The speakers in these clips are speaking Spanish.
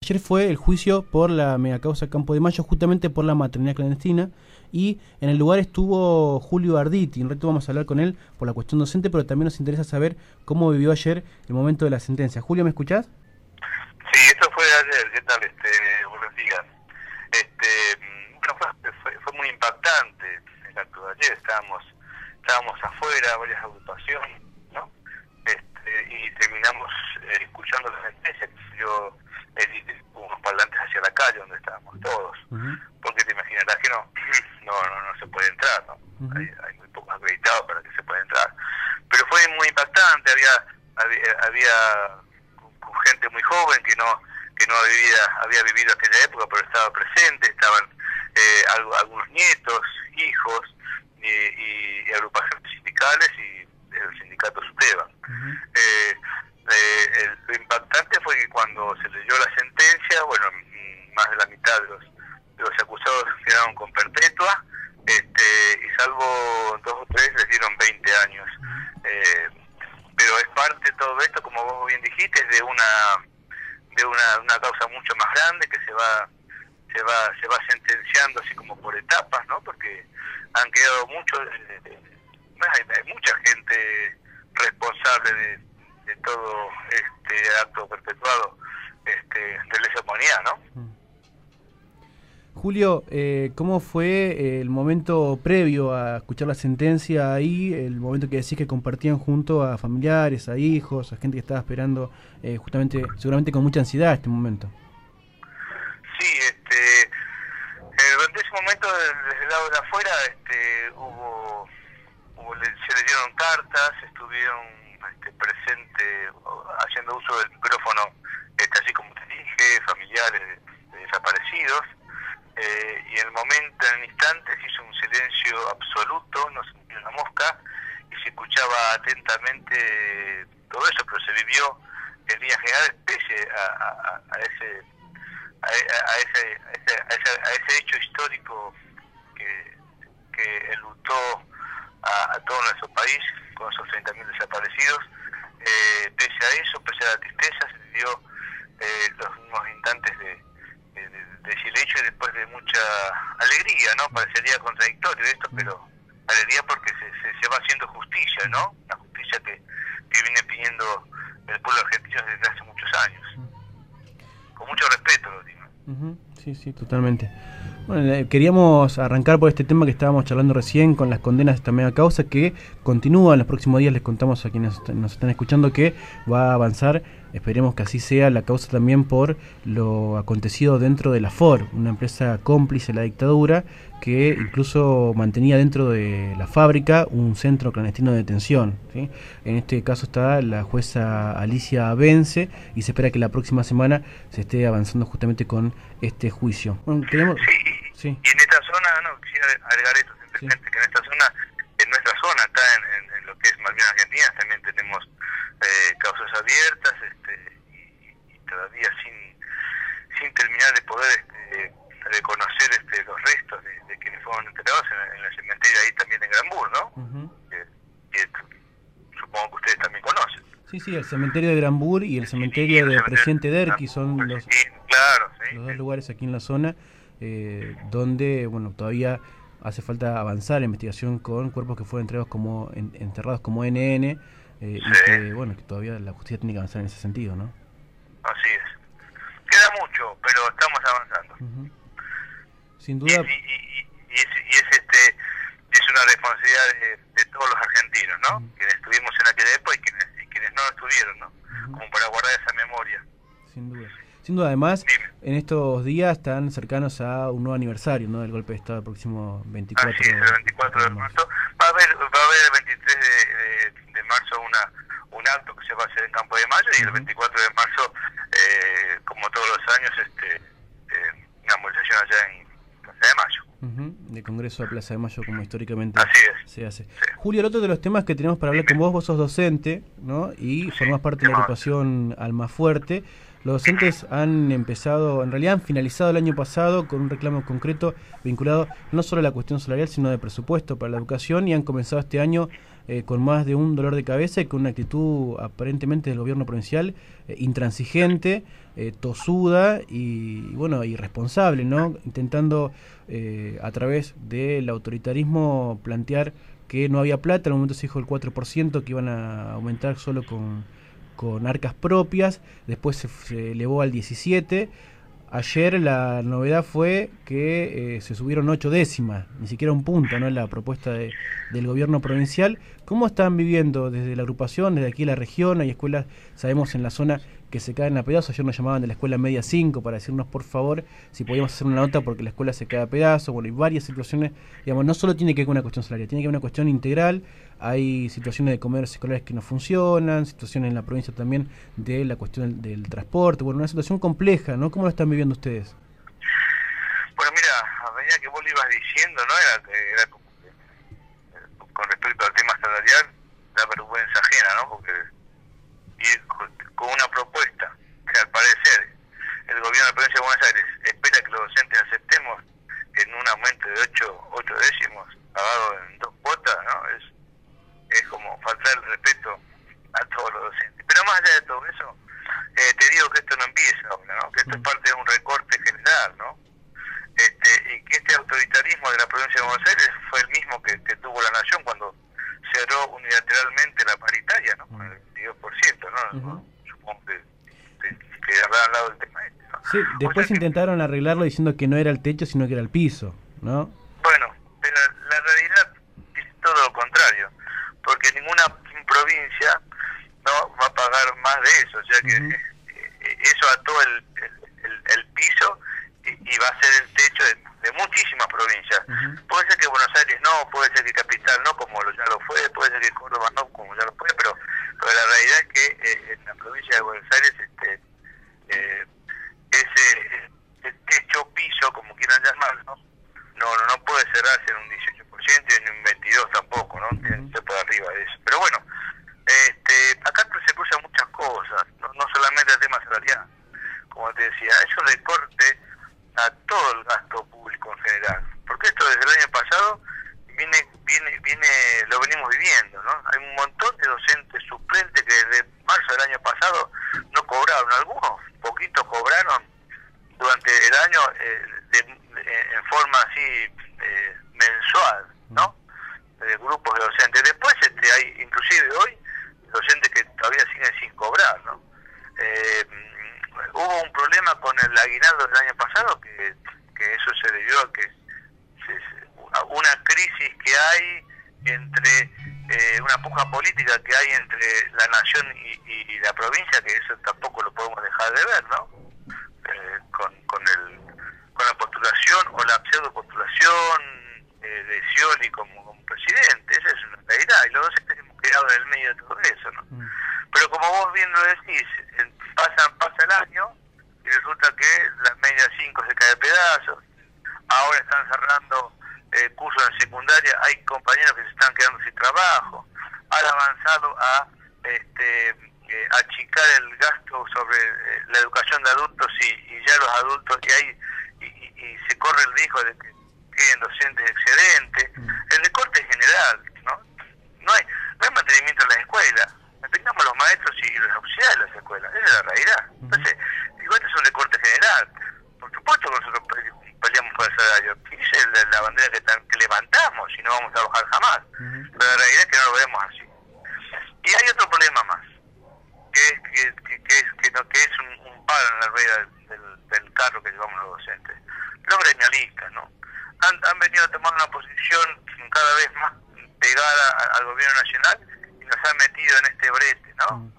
Ayer fue el juicio por la megacausa Campo de Mayo, justamente por la maternidad clandestina, y en el lugar estuvo Julio Arditi. En realidad vamos a hablar con él por la cuestión docente, pero también nos interesa saber cómo vivió ayer el momento de la sentencia. Julio, ¿me escuchás? Sí, esto fue ayer. ¿Qué tal? Buenos días. Fue muy impactante el acto de ayer. Estábamos afuera, varias agrupaciones, ¿no? Y terminamos escuchando la sentencia, que yo unos parlantes hacia la calle donde estábamos todos. Porque te imaginarás que no se puede entrar, ¿no? Hay muy pocos acreditados para que se pueda entrar. Pero fue muy impactante. Había gente muy joven que no había vivido aquella época, pero estaba presente. Estaban algunos nietos, hijos y agrupaciones sindicales y el sindicato SUTEBA. Lo impactante fue que cuando se leyó la sentencia, bueno, más de la mitad de los acusados quedaron con perpetua, y salvo 2 o 3 les dieron 20 años. Pero es parte de todo esto, como vos bien dijiste, es de una causa mucho más grande que se va sentenciando así como por etapas, ¿no? Porque han quedado hay mucha gente responsable de todo este acto perpetuado de lesa humanidad, ¿no? Julio, ¿cómo fue el momento previo a escuchar la sentencia ahí, el momento que decís que compartían junto a familiares, a hijos, a gente que estaba esperando justamente, seguramente con mucha ansiedad este momento? Sí, durante ese momento desde el lado de afuera se le dieron cartas, estuvieron presentes haciendo uso del micrófono, así como te dije, familiares de desaparecidos. Y en el instante se hizo un silencio absoluto, no se movió una mosca y se escuchaba atentamente todo eso, pero se vivió en líneas generales pese a ese hecho histórico que enlutó a todo nuestro país con esos 30.000 desaparecidos. Pese a eso, pese a la tristeza, se vivió los mismos instantes de silencio y después de mucha alegría, ¿no? Parecería contradictorio esto, pero alegría porque se va haciendo justicia, ¿no? La justicia que viene pidiendo el pueblo argentino desde hace muchos años. Con mucho respeto lo digo. Sí, totalmente. Bueno, queríamos arrancar por este tema que estábamos charlando recién con las condenas de esta mega causa que continúa en los próximos días. Les contamos a quienes nos están escuchando que va a avanzar. Esperemos que así sea la causa también por lo acontecido dentro de la FOR, una empresa cómplice de la dictadura que incluso mantenía dentro de la fábrica un centro clandestino de detención, ¿sí? En este caso está la jueza Alicia Vence y se espera que la próxima semana se esté avanzando justamente con este juicio. Bueno, Sí. Y en esta zona, quisiera agregar esto simplemente, que en nuestra zona, acá en lo que es Malvinas Argentinas, también tenemos causas abiertas y todavía sin terminar de poder reconocer los restos de quienes fueron enterrados en el cementerio ahí también en Granbur, ¿no? Que supongo que ustedes también conocen. Sí, el cementerio de Granbur y el cementerio del presidente Derqui son los dos lugares aquí en la zona donde, bueno, todavía hace falta avanzar la investigación con cuerpos que fueron enterrados como NN, y que, bueno, que todavía la justicia tiene que avanzar en ese sentido, ¿no? Así es. Queda mucho, pero estamos avanzando. Sin duda. Es una responsabilidad de todos los argentinos, ¿no? Quienes estuvimos en aquella época y quienes no estuvieron, ¿no? Como para guardar esa memoria. Sin duda, además, en estos días están cercanos a un nuevo aniversario, ¿no? Del golpe de Estado el próximo 24 Así es, el 24 de marzo. Va a haber el 23 de marzo un acto que se va a hacer en Campo de Mayo y el 24 de marzo, como todos los años, una movilización allá en Plaza de Mayo. De Congreso de Plaza de Mayo, como históricamente se hace. Sí. Julio, el otro de los temas que tenemos para hablar con vos sos docente, ¿no? Y formás parte de la agrupación Almafuerte. Los docentes han finalizado el año pasado con un reclamo concreto vinculado no solo a la cuestión salarial, sino de presupuesto para la educación, y han comenzado este año con más de un dolor de cabeza y con una actitud aparentemente del gobierno provincial intransigente, tosuda y bueno, irresponsable, ¿no? Intentando a través del autoritarismo plantear que no había plata. En el momento se dijo el 4%, que iban a aumentar solo con arcas propias, después se elevó al 17%. Ayer la novedad fue que se subieron 8 décimas, ni siquiera un punto, ¿no? La propuesta del gobierno provincial. ¿Cómo están viviendo desde la agrupación, desde aquí la región? Hay escuelas, sabemos, en la zona que se caen a pedazos. Ayer nos llamaban de la escuela media 5 para decirnos, por favor, si podíamos hacer una nota porque la escuela se cae a pedazos. Bueno, hay varias situaciones, digamos, no solo tiene que ver con una cuestión salarial, tiene que ver una cuestión integral. Hay situaciones de comedores escolares que no funcionan, situaciones en la provincia también de la cuestión del transporte. Bueno, una situación compleja, ¿no? ¿Cómo lo están viviendo ustedes? Bueno, mira, a medida que vos lo ibas diciendo, ¿no? Era como que, con respecto al tema salarial, da vergüenza ajena, ¿no? Porque ir con una propuesta que al parecer el gobierno de la provincia de Buenos Aires espera que los docentes aceptemos en un aumento de 8 décimos pagado en 2 cuotas, ¿no? Es como faltar el respeto a todos los docentes. Pero más allá de todo eso, te digo que esto no empieza ahora, ¿no? Que esto es parte de un recorte general, ¿no? Y que este autoritarismo de la provincia de Buenos Aires fue el mismo que tuvo la nación cuando cerró unilateralmente la paritaria, ¿no? Con el 22%, ¿no? Supongo que habrán hablado del tema este, ¿no? Sí, después intentaron arreglarlo diciendo que no era el techo, sino que era el piso, ¿no? Bueno, pero la realidad dice todo lo contrario, porque ninguna provincia no va a pagar más de eso, o sea que eso ató el piso y va a ser el techo de muchísimas provincias. Puede ser que Buenos Aires no, puede ser que Capital no, como ya lo fue, puede ser que Córdoba no, como ya lo fue, pero la realidad es que en la provincia de Buenos Aires ese techo, piso, como quieran llamarlo, no puede cerrarse en un 18% y en un 22% tampoco, ¿no? Tiene que ser por arriba de eso. Pero bueno, acá se cruzan muchas cosas, no solamente el tema salarial, como te decía, eso recorte a todo el gasto público en general, porque esto desde el año pasado lo venimos viviendo, ¿no? Hay un montón de docentes suplentes que desde marzo del año pasado no cobraron, algunos poquitos cobraron durante el año en forma así mensual, ¿no? De grupos de docentes. Después hay inclusive hoy docentes que todavía siguen sin cobrar, ¿no? Hubo un problema con el aguinaldo del año pasado que eso se debió a una crisis que hay entre una puja política que hay entre la nación y la provincia, que eso tampoco lo podemos dejar de ver, ¿no? Con la postulación o la pseudo postulación de Scioli como presidente. Esa es una realidad y los docentes hemos quedado en el medio de todo eso, ¿no? Pero como vos bien lo decís, pasa el año y resulta que la media 5 se cae de pedazos. Ahora están cerrando cursos en secundaria, hay compañeros que se están quedando sin trabajo. Han avanzado a achicar el gasto sobre la educación de adultos y ya los adultos y se corre el riesgo de que queden docentes excedentes. El recorte es general, ¿no? No hay mantenimiento en las escuelas. Tengamos los maestros y los auxiliares de las escuelas, esa es la realidad. Entonces, digo, este es un recorte general. Por supuesto que nosotros peleamos por el salario, y esa es la bandera que levantamos y no vamos a bajar jamás. Pero la realidad es que no lo vemos así. Y hay otro problema más, que es un palo en la rueda del carro que llevamos los docentes. Los gremialistas, ¿no? Han venido a tomar una posición cada vez más pegada al gobierno nacional y nos han metido en este brete, ¿no?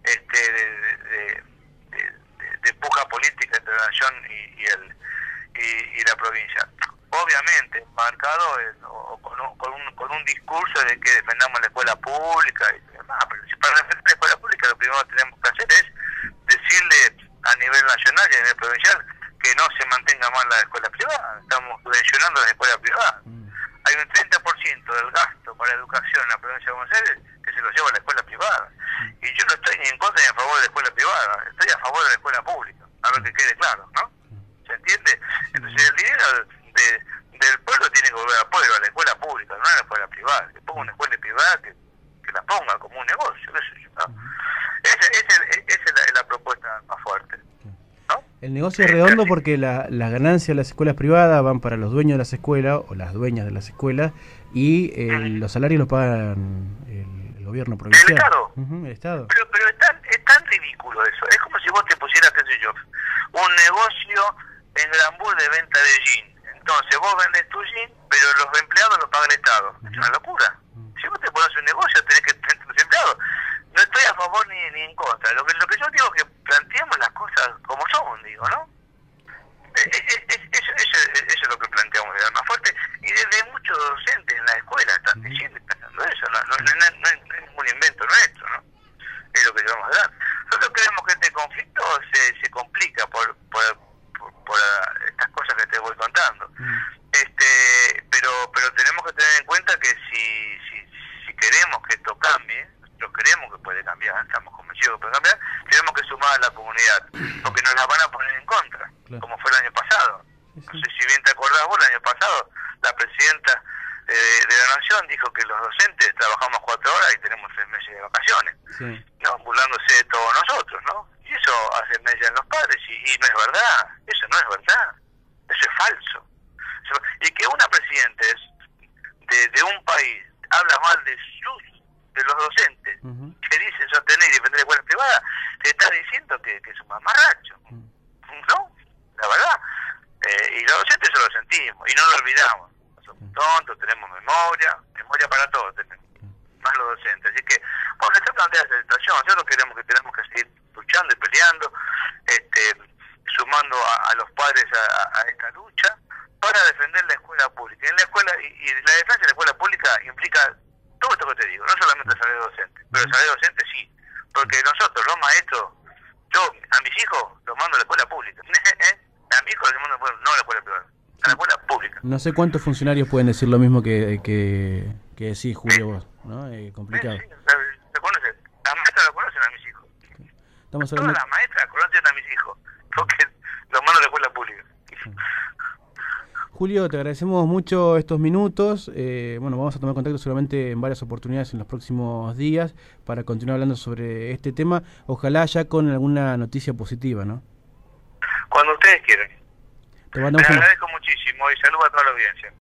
De puja política entre la nación y la provincia. Obviamente marcado con un discurso de que defendamos la escuela pública y demás, pero si para defender la escuela pública lo primero que tenemos que hacer es decirle a nivel nacional y a nivel provincial que no se mantenga más la escuela privada. Estamos subvencionando la escuela privada. Hay un 30% del gasto para educación en la provincia de Buenos Aires que se lo lleva a la escuela privada. Y yo no estoy ni en contra ni a favor de la escuela privada, estoy a favor de la escuela pública, a ver que quede claro, ¿no? ¿Se entiende? Entonces el dinero del pueblo tiene que volver al pueblo, a la escuela pública, no a la escuela privada. Que ponga una escuela privada que la ponga como un negocio, qué sé yo, ¿no? Esa es la propuesta más fuerte, ¿no? El negocio es redondo porque las ganancias de las escuelas privadas van para los dueños de las escuelas o las dueñas de las escuelas y los salarios los pagan el gobierno provincial. El Estado. El Estado. Pero es tan ridículo eso. Es como si vos te pusieras, qué sé yo, un negocio en Grambú de venta de jean. Entonces vos vendés tu jean, pero los empleados los paga el Estado. Es una locura. Si vos te pones un negocio, tenés que tener tus empleados. No estoy a favor ni en contra. Lo que yo digo es que planteemos las cosas como son, digo, ¿no? Eso es lo que planteamos de Más Fuerte, y desde muchos docentes en la escuela están diciendo y pensando eso, no es ningún invento nuestro, ¿no? Es lo que llevamos a dar. Nosotros creemos que este conflicto se complica por estas cosas que te voy contando. Pero tenemos que tener en cuenta que si queremos que esto cambie, nosotros creemos que puede cambiar, estamos convencidos que puede cambiar, tenemos que sumar a la comunidad, porque nos la van a poner en contra, como fue el año pasado. No sé si bien te acordás vos, el año pasado la presidenta de la Nación dijo que los docentes trabajamos 4 horas y tenemos 6 meses de vacaciones, ¿no? Burlándose de todos nosotros, ¿no? Y eso hace mella en los padres y no es verdad, eso no es verdad, eso es falso. Y que una presidenta de un país habla mal de los docentes, que dice sostener y defender la escuela privada, te está diciendo que es un mamarracho, ¿no? La verdad. Y los docentes eso lo sentimos y no lo olvidamos. No somos tontos, tenemos memoria para todos tenemos, más los docentes. Así que, bueno, se plantea esa situación. Nosotros tenemos que seguir luchando y peleando, sumando a los padres a esta lucha para defender la escuela pública. En la escuela y la defensa de la escuela pública implica todo esto que te digo, no solamente el salario docente, pero el salario docente sí, porque nosotros, los maestros, yo a mis hijos los mando a la escuela pública. A mi hijo le mando no a la escuela privada, a la escuela pública. No sé cuántos funcionarios pueden decir lo mismo que decís, Julio, vos, ¿no? Complicado. Sí, se conoce. Las maestras lo conocen a mis hijos. Estamos hablando... Todas las maestras conocen a mis hijos, porque los mando a la escuela pública. Julio, te agradecemos mucho estos minutos. Bueno, vamos a tomar contacto seguramente en varias oportunidades en los próximos días para continuar hablando sobre este tema. Ojalá ya con alguna noticia positiva, ¿no? Cuando ustedes quieran. Te mandamos Les agradezco muchísimo y saludo a toda la audiencia.